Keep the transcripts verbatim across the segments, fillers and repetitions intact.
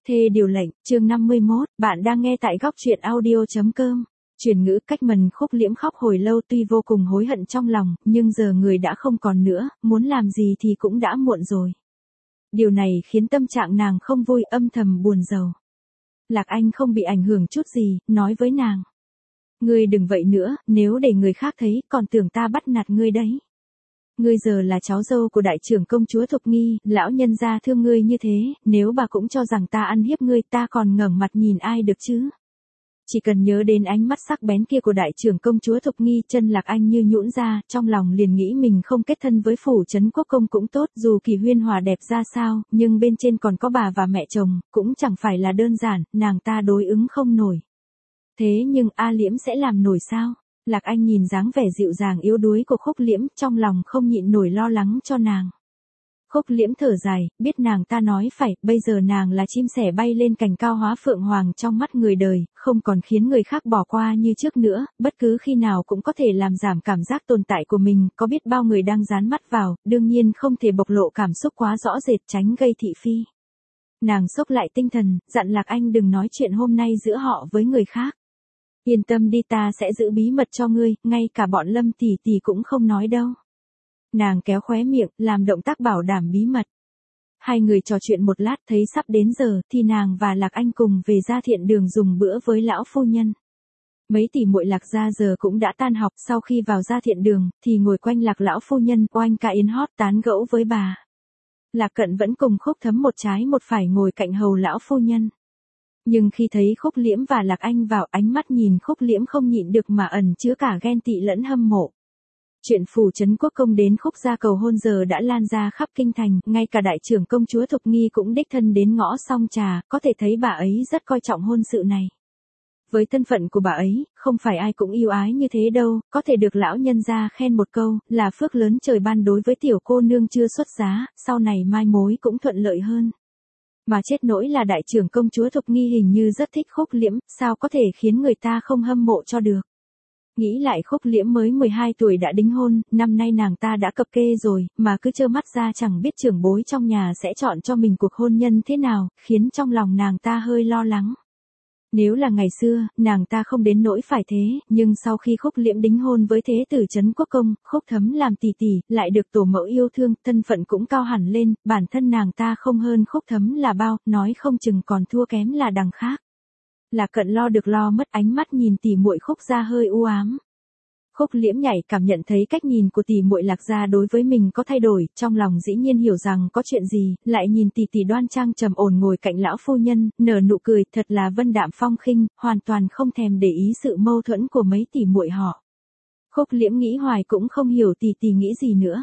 Thê điều lệnh, chương năm mươi mốt, bạn đang nghe tại góc truyện audio.com. Truyền ngữ cách mần Khúc Liễm khóc hồi lâu tuy vô cùng hối hận trong lòng, nhưng giờ người đã không còn nữa, muốn làm gì thì cũng đã muộn rồi. Điều này khiến tâm trạng nàng không vui, âm thầm buồn rầu. Lạc Anh không bị ảnh hưởng chút gì, nói với nàng. Ngươi đừng vậy nữa, nếu để người khác thấy, còn tưởng ta bắt nạt ngươi đấy. Ngươi giờ là cháu dâu của đại trưởng công chúa Thục Nghi, lão nhân gia thương ngươi như thế, nếu bà cũng cho rằng ta ăn hiếp ngươi, ta còn ngẩng mặt nhìn ai được chứ? Chỉ cần nhớ đến ánh mắt sắc bén kia của đại trưởng công chúa Thục Nghi, chân Lạc Anh như nhũn ra, trong lòng liền nghĩ mình không kết thân với phủ trấn quốc công cũng tốt, dù Kỳ Huyên hòa đẹp ra sao, nhưng bên trên còn có bà và mẹ chồng, cũng chẳng phải là đơn giản, nàng ta đối ứng không nổi. Thế nhưng A Liễm sẽ làm nổi sao? Lạc Anh nhìn dáng vẻ dịu dàng yếu đuối của Khúc Liễm, trong lòng không nhịn nổi lo lắng cho nàng. Khúc Liễm thở dài, biết nàng ta nói phải, bây giờ nàng là chim sẻ bay lên cành cao hóa phượng hoàng trong mắt người đời, không còn khiến người khác bỏ qua như trước nữa, bất cứ khi nào cũng có thể làm giảm cảm giác tồn tại của mình, có biết bao người đang dán mắt vào, đương nhiên không thể bộc lộ cảm xúc quá rõ rệt tránh gây thị phi. Nàng xốc lại tinh thần, dặn Lạc Anh đừng nói chuyện hôm nay giữa họ với người khác. Yên tâm đi, ta sẽ giữ bí mật cho ngươi, ngay cả bọn Lâm tỷ tỷ cũng không nói đâu. Nàng kéo khóe miệng, làm động tác bảo đảm bí mật. Hai người trò chuyện một lát, thấy sắp đến giờ, thì nàng và Lạc Anh cùng về gia thiện đường dùng bữa với lão phu nhân. Mấy tỷ muội Lạc gia giờ cũng đã tan học, sau khi vào gia thiện đường, thì ngồi quanh Lạc lão phu nhân, oanh ca yến hót tán gẫu với bà. Lạc Cận vẫn cùng Khúc Thấm một trái một phải ngồi cạnh hầu lão phu nhân. Nhưng khi thấy Khúc Liễm và Lạc Anh vào, ánh mắt nhìn Khúc Liễm không nhịn được mà ẩn chứa cả ghen tị lẫn hâm mộ. Chuyện phủ trấn quốc công đến Khúc gia cầu hôn giờ đã lan ra khắp kinh thành, ngay cả đại trưởng công chúa Thục Nghi cũng đích thân đến ngõ Song Trà, có thể thấy bà ấy rất coi trọng hôn sự này. Với thân phận của bà ấy, không phải ai cũng yêu ái như thế đâu, có thể được lão nhân gia khen một câu, là phước lớn trời ban đối với tiểu cô nương chưa xuất giá, sau này mai mối cũng thuận lợi hơn. Mà chết nỗi là đại trưởng công chúa Thục Nghi hình như rất thích Khúc Liễm, sao có thể khiến người ta không hâm mộ cho được. Nghĩ lại Khúc Liễm mới mười hai tuổi đã đính hôn, năm nay nàng ta đã cập kê rồi, mà cứ trơ mắt ra chẳng biết trưởng bối trong nhà sẽ chọn cho mình cuộc hôn nhân thế nào, khiến trong lòng nàng ta hơi lo lắng. Nếu là ngày xưa, nàng ta không đến nỗi phải thế, nhưng sau khi Khúc Liễm đính hôn với thế tử trấn quốc công, Khúc Thấm làm tỷ tỷ, lại được tổ mẫu yêu thương, thân phận cũng cao hẳn lên, bản thân nàng ta không hơn Khúc Thấm là bao, nói không chừng còn thua kém là đằng khác. Lạc Cận lo được lo mất, ánh mắt nhìn tỷ muội Khúc gia hơi u ám. Khúc Liễm nhạy cảm nhận thấy cách nhìn của tỷ muội Lạc gia đối với mình có thay đổi, trong lòng dĩ nhiên hiểu rằng có chuyện gì, lại nhìn tỷ tỷ đoan trang trầm ổn ngồi cạnh lão phu nhân, nở nụ cười, thật là vân đạm phong khinh, hoàn toàn không thèm để ý sự mâu thuẫn của mấy tỷ muội họ. Khúc Liễm nghĩ hoài cũng không hiểu tỷ tỷ nghĩ gì nữa.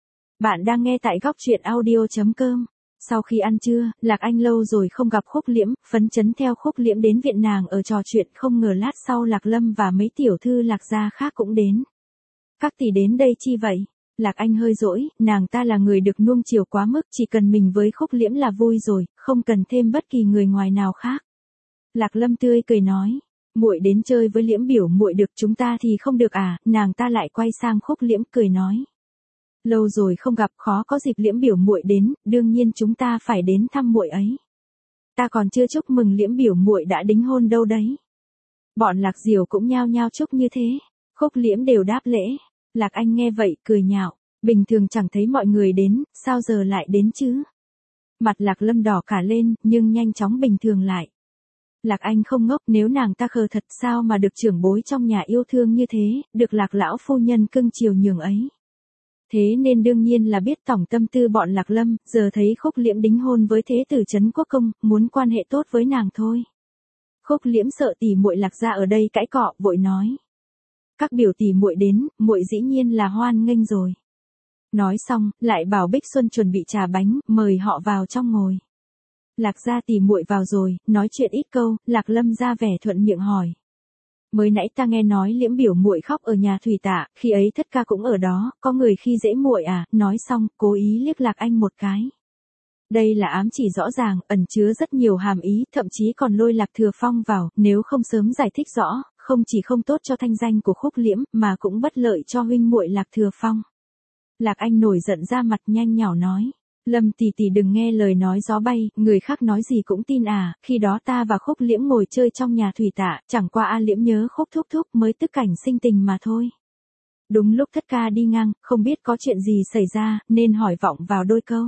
Bạn đang nghe tại góc truyện audio.com. Sau khi ăn trưa, Lạc Anh lâu rồi không gặp Khúc Liễm, phấn chấn theo Khúc Liễm đến viện nàng ở trò chuyện, không ngờ lát sau Lạc Lâm và mấy tiểu thư Lạc gia khác cũng đến. Các tỷ đến đây chi vậy? Lạc Anh hơi dỗi, nàng ta là người được nuông chiều quá mức, chỉ cần mình với Khúc Liễm là vui rồi, không cần thêm bất kỳ người ngoài nào khác. Lạc Lâm tươi cười nói, muội đến chơi với Liễm biểu muội được, chúng ta thì không được à? Nàng ta lại quay sang Khúc Liễm cười nói. Lâu rồi không gặp, khó có dịp Liễm biểu muội đến, đương nhiên chúng ta phải đến thăm muội ấy. Ta còn chưa chúc mừng Liễm biểu muội đã đính hôn đâu đấy. Bọn Lạc Diều cũng nhao nhao chúc như thế. Khúc Liễm đều đáp lễ. Lạc Anh nghe vậy, cười nhạo. Bình thường chẳng thấy mọi người đến, sao giờ lại đến chứ? Mặt Lạc Lâm đỏ cả lên, nhưng nhanh chóng bình thường lại. Lạc Anh không ngốc, nếu nàng ta khờ thật sao mà được trưởng bối trong nhà yêu thương như thế, được Lạc lão phu nhân cưng chiều nhường ấy. Thế nên đương nhiên là biết tổng tâm tư bọn Lạc Lâm, giờ thấy Khúc Liễm đính hôn với thế tử trấn quốc công, muốn quan hệ tốt với nàng thôi. Khúc Liễm sợ tỷ muội Lạc gia ở đây cãi cọ, vội nói. Các biểu tỷ muội đến, muội dĩ nhiên là hoan nghênh rồi. Nói xong, lại bảo Bích Xuân chuẩn bị trà bánh, mời họ vào trong ngồi. Lạc gia tỷ muội vào rồi, nói chuyện ít câu, Lạc Lâm ra vẻ thuận miệng hỏi. Mới nãy ta nghe nói Liễm biểu muội khóc ở nhà Thủy Tạ, khi ấy Thất ca cũng ở đó, có người khi dễ muội à? Nói xong, cố ý liếc Lạc Anh một cái. Đây là ám chỉ rõ ràng, ẩn chứa rất nhiều hàm ý, thậm chí còn lôi Lạc Thừa Phong vào, nếu không sớm giải thích rõ, không chỉ không tốt cho thanh danh của Khúc Liễm, mà cũng bất lợi cho huynh muội Lạc Thừa Phong. Lạc Anh nổi giận ra mặt nhanh nhảu nói. Lâm tỷ tỷ đừng nghe lời nói gió bay, người khác nói gì cũng tin à, khi đó ta và Khúc Liễm ngồi chơi trong nhà thủy tạ, chẳng qua A Liễm nhớ Khúc thúc thúc mới tức cảnh sinh tình mà thôi. Đúng lúc thất ca đi ngang, không biết có chuyện gì xảy ra, nên hỏi vọng vào đôi câu.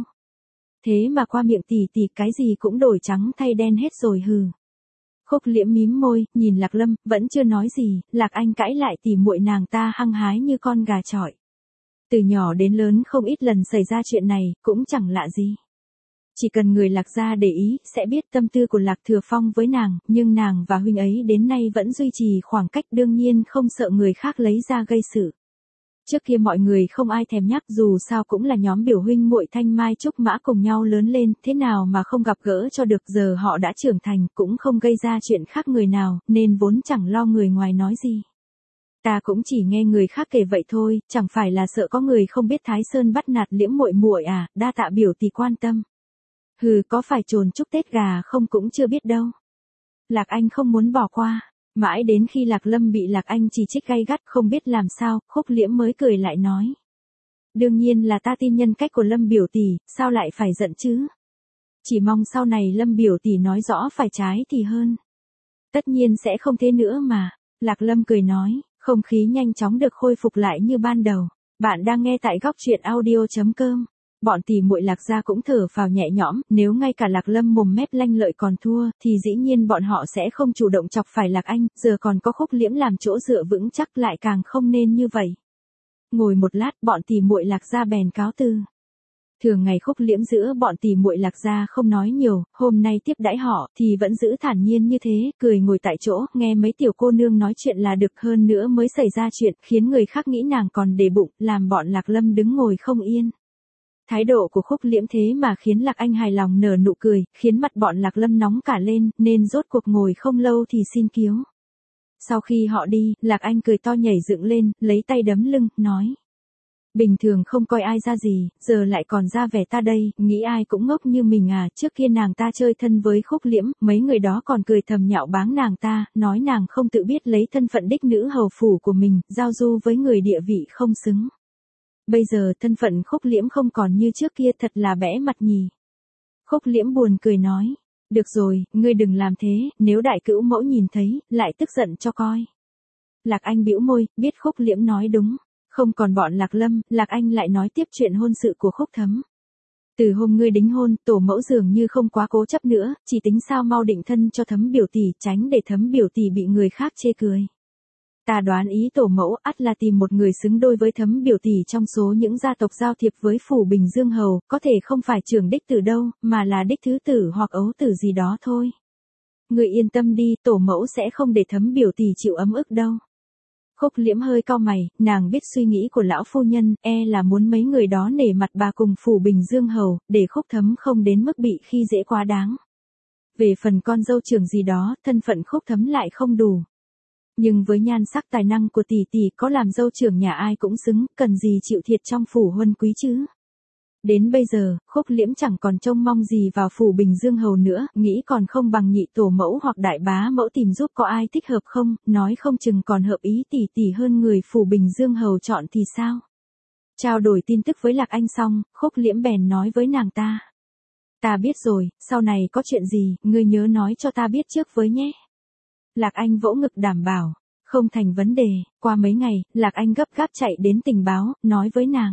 Thế mà qua miệng tỷ tỷ cái gì cũng đổi trắng thay đen hết rồi hừ. Khúc Liễm mím môi, nhìn Lạc Lâm, vẫn chưa nói gì, Lạc Anh cãi lại tỉ muội nàng ta hăng hái như con gà chọi. Từ nhỏ đến lớn không ít lần xảy ra chuyện này, cũng chẳng lạ gì. Chỉ cần người Lạc gia để ý, sẽ biết tâm tư của Lạc Thừa Phong với nàng, nhưng nàng và huynh ấy đến nay vẫn duy trì khoảng cách, đương nhiên không sợ người khác lấy ra gây sự. Trước kia mọi người không ai thèm nhắc, dù sao cũng là nhóm biểu huynh muội Thanh Mai Trúc Mã cùng nhau lớn lên, thế nào mà không gặp gỡ cho được, giờ họ đã trưởng thành, cũng không gây ra chuyện khác người nào, nên vốn chẳng lo người ngoài nói gì. Ta cũng chỉ nghe người khác kể vậy thôi, chẳng phải là sợ có người không biết Thái Sơn bắt nạt Liễm muội muội à, đa tạ biểu tỷ quan tâm. Hừ, có phải trồn chúc Tết gà không cũng chưa biết đâu. Lạc Anh không muốn bỏ qua. Mãi đến khi Lạc Lâm bị Lạc Anh chỉ trích gay gắt không biết làm sao, Khúc Liễm mới cười lại nói. Đương nhiên là ta tin nhân cách của Lâm biểu tỷ, sao lại phải giận chứ? Chỉ mong sau này Lâm biểu tỷ nói rõ phải trái thì hơn. Tất nhiên sẽ không thế nữa mà. Lạc Lâm cười nói, không khí nhanh chóng được khôi phục lại như ban đầu. Bạn đang nghe tại góc truyện audio chấm com. Bọn tỷ muội Lạc gia cũng thở phào nhẹ nhõm, nếu ngay cả Lạc Lâm mồm mép lanh lợi còn thua, thì dĩ nhiên bọn họ sẽ không chủ động chọc phải Lạc Anh, giờ còn có Khúc Liễm làm chỗ dựa vững chắc lại càng không nên như vậy. Ngồi một lát, bọn tỷ muội Lạc gia bèn cáo từ. Thường ngày Khúc Liễm giữa bọn tỷ muội Lạc gia không nói nhiều, hôm nay tiếp đãi họ thì vẫn giữ thản nhiên như thế, cười ngồi tại chỗ, nghe mấy tiểu cô nương nói chuyện là được, hơn nữa mới xảy ra chuyện, khiến người khác nghĩ nàng còn để bụng, làm bọn Lạc Lâm đứng ngồi không yên. Thái độ của Khúc Liễm thế mà khiến Lạc Anh hài lòng nở nụ cười, khiến mặt bọn Lạc Lâm nóng cả lên, nên rốt cuộc ngồi không lâu thì xin cứu. Sau khi họ đi, Lạc Anh cười to nhảy dựng lên, lấy tay đấm lưng, nói. Bình thường không coi ai ra gì, giờ lại còn ra vẻ ta đây, nghĩ ai cũng ngốc như mình à, trước kia nàng ta chơi thân với Khúc Liễm, mấy người đó còn cười thầm nhạo báng nàng ta, nói nàng không tự biết lấy thân phận đích nữ hầu phủ của mình, giao du với người địa vị không xứng. Bây giờ thân phận Khúc Liễm không còn như trước kia, thật là bẽ mặt nhì. Khúc Liễm buồn cười nói, được rồi, ngươi đừng làm thế, nếu đại cữu mẫu nhìn thấy, lại tức giận cho coi. Lạc Anh bĩu môi, biết Khúc Liễm nói đúng, không còn bọn Lạc Lâm, Lạc Anh lại nói tiếp chuyện hôn sự của Khúc Thấm. Từ hôm ngươi đính hôn, tổ mẫu dường như không quá cố chấp nữa, chỉ tính sao mau định thân cho Thấm biểu tỷ, tránh để Thấm biểu tỷ bị người khác chê cười. Ta đoán ý tổ mẫu ắt là tìm một người xứng đôi với Thấm biểu tỷ trong số những gia tộc giao thiệp với phủ Bình Dương Hầu, có thể không phải trưởng đích tử đâu, mà là đích thứ tử hoặc ấu tử gì đó thôi. Người yên tâm đi, tổ mẫu sẽ không để Thấm biểu tỷ chịu ấm ức đâu. Khúc Liễm hơi cau mày, nàng biết suy nghĩ của lão phu nhân, e là muốn mấy người đó nể mặt bà cùng phủ Bình Dương Hầu, để Khúc Thấm không đến mức bị khi dễ quá đáng. Về phần con dâu trưởng gì đó, thân phận Khúc Thấm lại không đủ. Nhưng với nhan sắc tài năng của tỷ tỷ, có làm dâu trưởng nhà ai cũng xứng, cần gì chịu thiệt trong phủ huân quý chứ. Đến bây giờ, Khúc Liễm chẳng còn trông mong gì vào phủ Bình Dương Hầu nữa, nghĩ còn không bằng nhị tổ mẫu hoặc đại bá mẫu tìm giúp có ai thích hợp không, nói không chừng còn hợp ý tỷ tỷ hơn người phủ Bình Dương Hầu chọn thì sao. Trao đổi tin tức với Lạc Anh xong, Khúc Liễm bèn nói với nàng ta. Ta biết rồi, sau này có chuyện gì, ngươi nhớ nói cho ta biết trước với nhé. Lạc Anh vỗ ngực đảm bảo, không thành vấn đề. Qua mấy ngày, Lạc Anh gấp gáp chạy đến tình báo, nói với nàng.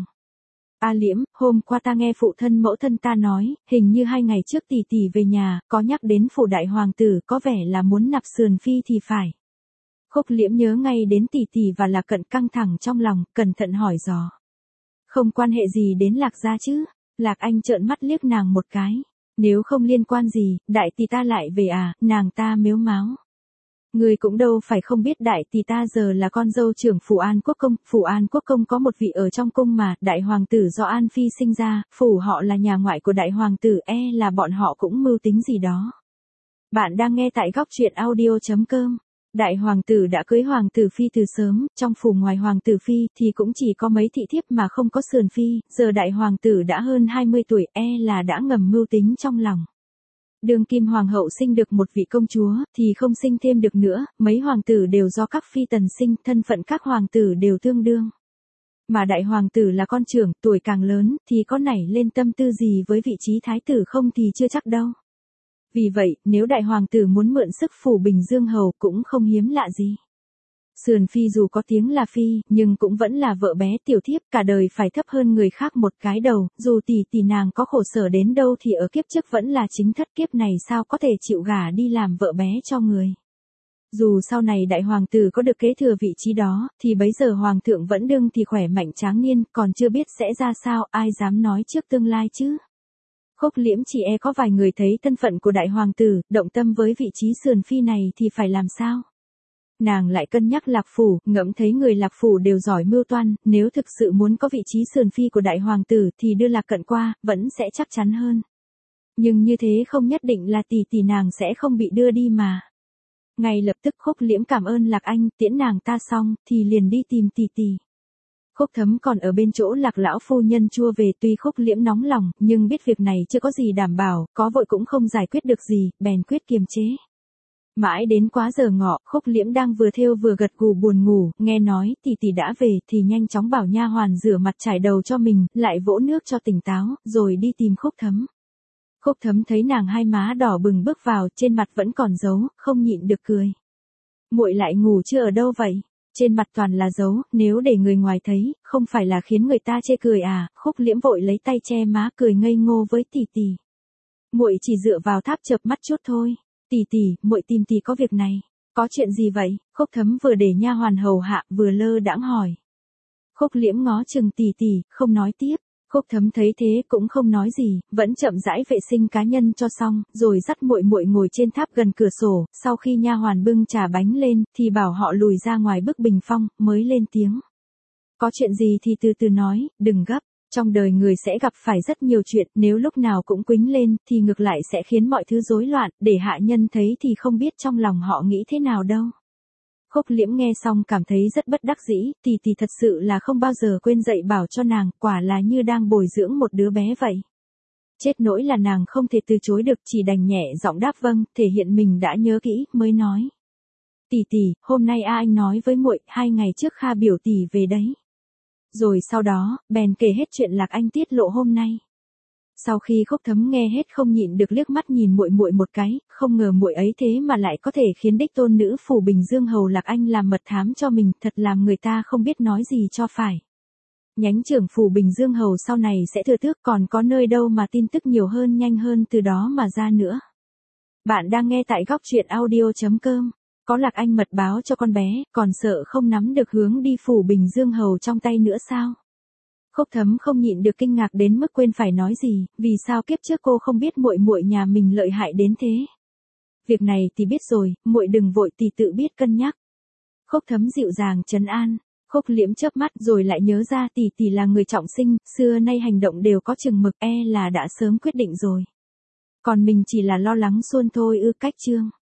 A Liễm, hôm qua ta nghe phụ thân mẫu thân ta nói, hình như hai ngày trước tỷ tỷ về nhà, có nhắc đến phủ đại hoàng tử, có vẻ là muốn nạp sườn phi thì phải. Khúc Liễm nhớ ngay đến tỷ tỷ và Lạc Cận căng thẳng trong lòng, cẩn thận hỏi dò. Không quan hệ gì đến Lạc gia chứ? Lạc Anh trợn mắt liếc nàng một cái. Nếu không liên quan gì, đại tỷ ta lại về à, nàng ta mếu máo. Người cũng đâu phải không biết đại tỷ ta giờ là con dâu trưởng phủ An Quốc Công, phủ An Quốc Công có một vị ở trong cung mà, đại hoàng tử do An Phi sinh ra, phủ họ là nhà ngoại của đại hoàng tử, e là bọn họ cũng mưu tính gì đó. Bạn đang nghe tại góc truyện audio chấm com. Đại hoàng tử đã cưới hoàng tử phi từ sớm, trong phủ ngoài hoàng tử phi thì cũng chỉ có mấy thị thiếp mà không có sườn phi, giờ đại hoàng tử đã hơn hai mươi tuổi, e là đã ngầm mưu tính trong lòng. Đương kim hoàng hậu sinh được một vị công chúa, thì không sinh thêm được nữa, mấy hoàng tử đều do các phi tần sinh, thân phận các hoàng tử đều tương đương. Mà đại hoàng tử là con trưởng, tuổi càng lớn, thì có nảy lên tâm tư gì với vị trí thái tử không thì chưa chắc đâu. Vì vậy, nếu đại hoàng tử muốn mượn sức phủ Bình Dương Hầu cũng không hiếm lạ gì. Sườn phi dù có tiếng là phi, nhưng cũng vẫn là vợ bé tiểu thiếp, cả đời phải thấp hơn người khác một cái đầu, dù tỷ tỷ nàng có khổ sở đến đâu thì ở kiếp trước vẫn là chính thất, kiếp này sao có thể chịu gả đi làm vợ bé cho người. Dù sau này đại hoàng tử có được kế thừa vị trí đó, thì bấy giờ hoàng thượng vẫn đương thì khỏe mạnh tráng niên, còn chưa biết sẽ ra sao, ai dám nói trước tương lai chứ. Khúc Liễm chỉ e có vài người thấy thân phận của đại hoàng tử, động tâm với vị trí sườn phi này thì phải làm sao? Nàng lại cân nhắc Lạc Phủ, ngẫm thấy người Lạc Phủ đều giỏi mưu toan, nếu thực sự muốn có vị trí sườn phi của đại hoàng tử thì đưa Lạc Cận qua, vẫn sẽ chắc chắn hơn. Nhưng như thế không nhất định là tỷ tỷ nàng sẽ không bị đưa đi mà. Ngay lập tức Khúc Liễm cảm ơn Lạc Anh, tiễn nàng ta xong, thì liền đi tìm tỷ tỷ. Khúc Thấm còn ở bên chỗ Lạc lão phu nhân chua về, tuy Khúc Liễm nóng lòng, nhưng biết việc này chưa có gì đảm bảo, có vội cũng không giải quyết được gì, bèn quyết kiềm chế. Mãi đến quá giờ ngọ, Khúc Liễm đang vừa thêu vừa gật gù buồn ngủ, nghe nói tỷ tỷ đã về thì nhanh chóng bảo nha hoàn rửa mặt trải đầu cho mình, lại vỗ nước cho tỉnh táo, rồi đi tìm Khúc Thấm. Khúc Thấm thấy nàng hai má đỏ bừng bước vào, trên mặt vẫn còn dấu, không nhịn được cười. Muội lại ngủ chưa ở đâu vậy? Trên mặt toàn là dấu, nếu để người ngoài thấy, không phải là khiến người ta chê cười à? Khúc Liễm vội lấy tay che má cười ngây ngô với tỷ tỷ. Muội chỉ dựa vào tháp chợp mắt chút thôi. Tỷ tỷ, muội tìm tỷ có việc này. Có chuyện gì vậy? Khúc Thấm vừa để nha hoàn hầu hạ, vừa lơ đãng hỏi. Khúc Liễm ngó chừng tỷ tỷ, không nói tiếp. Khúc Thấm thấy thế cũng không nói gì, vẫn chậm rãi vệ sinh cá nhân cho xong, rồi dắt muội muội ngồi trên tháp gần cửa sổ, sau khi nha hoàn bưng trà bánh lên, thì bảo họ lùi ra ngoài bức bình phong, mới lên tiếng. Có chuyện gì thì từ từ nói, đừng gấp, trong đời người sẽ gặp phải rất nhiều chuyện, nếu lúc nào cũng quĩnh lên, thì ngược lại sẽ khiến mọi thứ rối loạn, để hạ nhân thấy thì không biết trong lòng họ nghĩ thế nào đâu. Khúc Liễm nghe xong cảm thấy rất bất đắc dĩ, tỷ tỷ thật sự là không bao giờ quên dạy bảo cho nàng, quả là như đang bồi dưỡng một đứa bé vậy. Chết nỗi là nàng không thể từ chối được, chỉ đành nhẹ giọng đáp vâng, thể hiện mình đã nhớ kỹ, mới nói. Tỷ tỷ, hôm nay A Anh nói với muội, hai ngày trước Kha biểu tỷ về đấy. Rồi sau đó, bèn kể hết chuyện Lạc Anh tiết lộ hôm nay. Sau khi Khúc Thấm nghe hết không nhịn được liếc mắt nhìn muội muội một cái, không ngờ muội ấy thế mà lại có thể khiến đích tôn nữ phủ Bình Dương Hầu Lạc Anh làm mật thám cho mình, thật làm người ta không biết nói gì cho phải. Nhánh trưởng phủ Bình Dương Hầu sau này sẽ thừa thước, còn có nơi đâu mà tin tức nhiều hơn nhanh hơn từ đó mà ra nữa. Bạn đang nghe tại góc truyện audio chấm com. Có Lạc Anh mật báo cho con bé, còn sợ không nắm được hướng đi phủ Bình Dương Hầu trong tay nữa sao? Khúc Thấm không nhịn được kinh ngạc đến mức quên phải nói gì, vì sao kiếp trước cô không biết muội muội nhà mình lợi hại đến thế. Việc này thì biết rồi, muội đừng vội, tỷ tự biết cân nhắc. Khúc Thấm dịu dàng trấn an. Khúc Liễm chớp mắt rồi lại nhớ ra tỷ tỷ là người trọng sinh, xưa nay hành động đều có chừng mực, e là đã sớm quyết định rồi. Còn mình chỉ là lo lắng suôn thôi ư. Cách chương